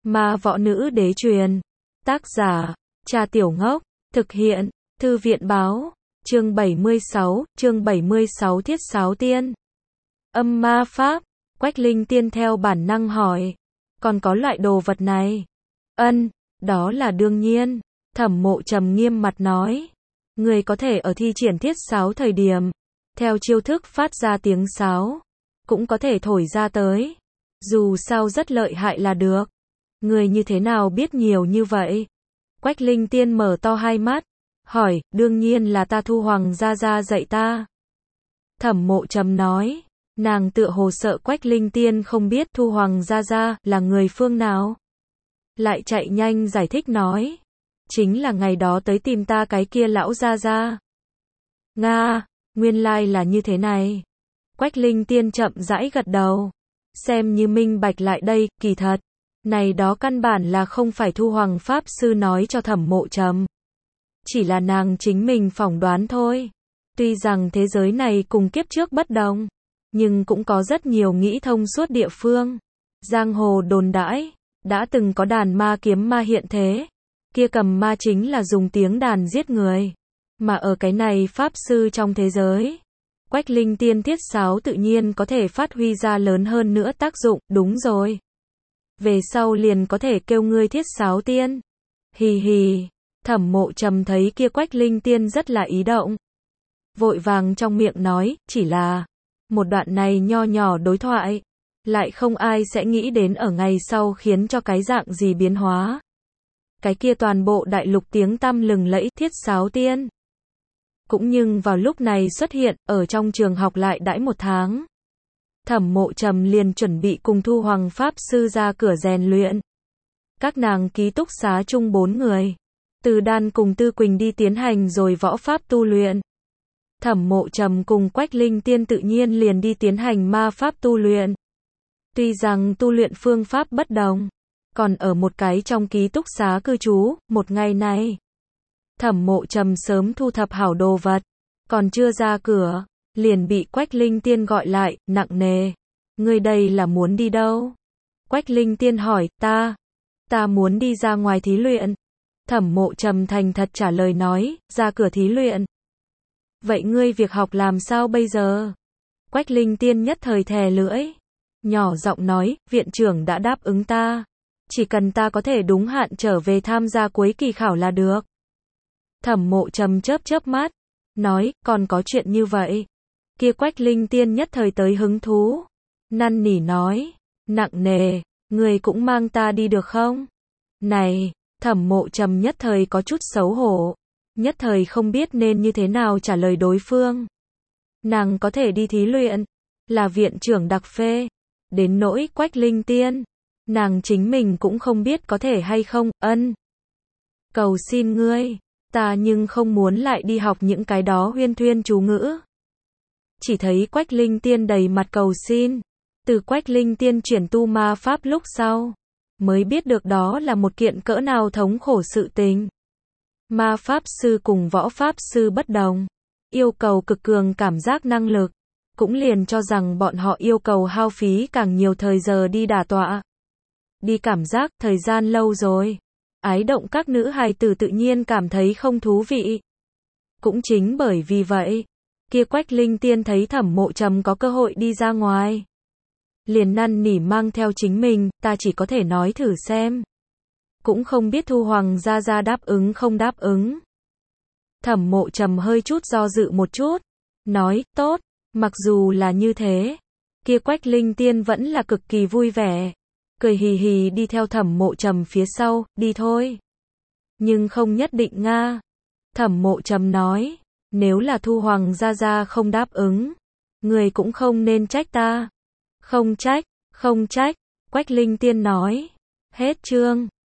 Ma võ nữ đế truyền. Tác giả, Trà Tiểu Ngốc. Thực hiện, Thư viện báo. Chương 76 Thiết Sáo Tiên. Âm ma pháp. Quách Linh Tiên theo bản năng hỏi. Còn có loại đồ vật này? Ân, đó là đương nhiên. Thẩm Mộ Trầm nghiêm mặt nói. Người có thể ở thi triển thiết sáo thời điểm, theo chiêu thức phát ra tiếng sáo, cũng có thể thổi ra tới. Dù sao rất lợi hại là được. Người như thế nào biết nhiều như vậy? Quách Linh Tiên mở to hai mắt, hỏi, đương nhiên là ta Thu Hoàng gia gia dạy ta. Thẩm Mộ Trầm nói, nàng tựa hồ sợ Quách Linh Tiên không biết Thu Hoàng gia gia là người phương nào. Lại chạy nhanh giải thích nói, chính là ngày đó tới tìm ta cái kia lão gia gia. Nga, nguyên lai là như thế này. Quách Linh Tiên chậm rãi gật đầu, xem như minh bạch lại đây, kỳ thật, này đó căn bản là không phải Thu Hoàng pháp sư nói cho Thẩm Mộ Trầm, chỉ là nàng chính mình phỏng đoán thôi. Tuy rằng thế giới này cùng kiếp trước bất đồng, nhưng cũng có rất nhiều nghĩ thông suốt địa phương. Giang hồ đồn đãi, đã từng có đàn ma kiếm ma hiện thế, kia cầm ma chính là dùng tiếng đàn giết người. Mà ở cái này pháp sư trong thế giới, Quách Linh Tiên thiết sáo tự nhiên có thể phát huy ra lớn hơn nữa tác dụng, đúng rồi. Về sau liền có thể kêu ngươi thiết sáo tiên. Hì hì, Thẩm Mộ Trầm thấy kia Quách Linh Tiên rất là ý động. Vội vàng trong miệng nói, chỉ là, một đoạn này nho nhỏ đối thoại, lại không ai sẽ nghĩ đến ở ngày sau khiến cho cái dạng gì biến hóa. Cái kia toàn bộ đại lục tiếng tăm lừng lẫy thiết sáo tiên. Cũng nhưng vào lúc này xuất hiện, ở trong trường học lại đãi một tháng. Thẩm Mộ Trầm liền chuẩn bị cùng Thu Hoàng pháp sư ra cửa rèn luyện. Các nàng ký túc xá chung 4 người. Từ Đan cùng Tư Quỳnh đi tiến hành rồi võ pháp tu luyện. Thẩm Mộ Trầm cùng Quách Linh Tiên tự nhiên liền đi tiến hành ma pháp tu luyện. Tuy rằng tu luyện phương pháp bất đồng, còn ở một cái trong ký túc xá cư trú, một ngày này, Thẩm Mộ Trầm sớm thu thập hảo đồ vật, còn chưa ra cửa, liền bị Quách Linh Tiên gọi lại, nặng nề. Ngươi đây là muốn đi đâu? Quách Linh Tiên hỏi, ta muốn đi ra ngoài thí luyện. Thẩm Mộ Trầm thành thật trả lời nói, ra cửa thí luyện. Vậy ngươi việc học làm sao bây giờ? Quách Linh Tiên nhất thời thè lưỡi, nhỏ giọng nói, viện trưởng đã đáp ứng ta, chỉ cần ta có thể đúng hạn trở về tham gia cuối kỳ khảo là được. Thẩm Mộ Trầm chớp chớp mắt, nói, còn có chuyện như vậy. Kia Quách Linh Tiên nhất thời tới hứng thú, năn nỉ nói, nặng nề, người cũng mang ta đi được không? Này, Thẩm Mộ Trầm nhất thời có chút xấu hổ, nhất thời không biết nên như thế nào trả lời đối phương. Nàng có thể đi thí luyện, là viện trưởng đặc phê, đến nỗi Quách Linh Tiên, nàng chính mình cũng không biết có thể hay không, ân. Cầu xin ngươi, ta nhưng không muốn lại đi học những cái đó huyên thuyên chú ngữ. Chỉ thấy Quách Linh Tiên đầy mặt cầu xin, từ Quách Linh Tiên chuyển tu ma pháp lúc sau, mới biết được đó là một kiện cỡ nào thống khổ sự tình. Ma pháp sư cùng võ pháp sư bất đồng, yêu cầu cực cường cảm giác năng lực, cũng liền cho rằng bọn họ yêu cầu hao phí càng nhiều thời giờ đi đả tọa. Đi cảm giác, thời gian lâu rồi, ái động các nữ hài tử tự nhiên cảm thấy không thú vị. Cũng chính bởi vì vậy, kia Quách Linh Tiên thấy Thẩm Mộ Trầm có cơ hội đi ra ngoài, liền năn nỉ mang theo chính mình, ta chỉ có thể nói thử xem. Cũng không biết Thu Hoàng gia gia đáp ứng không đáp ứng. Thẩm Mộ Trầm hơi chút do dự một chút, nói, tốt, mặc dù là như thế, kia Quách Linh Tiên vẫn là cực kỳ vui vẻ, cười hì hì đi theo Thẩm Mộ Trầm phía sau, đi thôi. Nhưng không nhất định nga. Thẩm Mộ Trầm nói, nếu là Thu Hoàng gia gia không đáp ứng, người cũng không nên trách ta. Không trách, Quách Linh Tiên nói. Hết chương.